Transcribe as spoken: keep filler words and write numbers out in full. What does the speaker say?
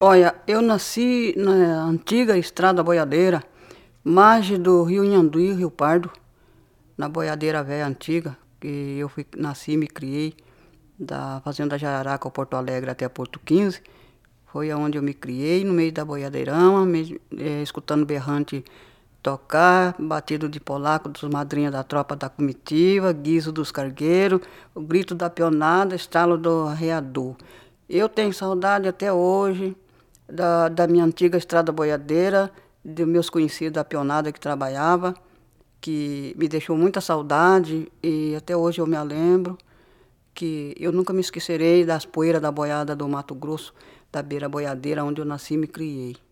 Olha, eu nasci na antiga Estrada Boiadeira, margem do Rio Inhambuí, Rio Pardo, na boiadeira velha antiga, que eu fui, nasci e me criei, da Fazenda Jararaca ao Porto Alegre até Porto quinze. Foi onde eu me criei, no meio da boiadeirama, me, eh, escutando berrante tocar, batido de polaco dos madrinhas da tropa da comitiva, guiso dos cargueiros, o grito da pionada, estalo do arreador. Eu tenho saudade até hoje da, da minha antiga estrada boiadeira, de meus conhecidos da pionada que trabalhava, que me deixou muita saudade e até hoje eu me lembro que eu nunca me esquecerei das poeiras da boiada do Mato Grosso, da beira boiadeira onde eu nasci e me criei.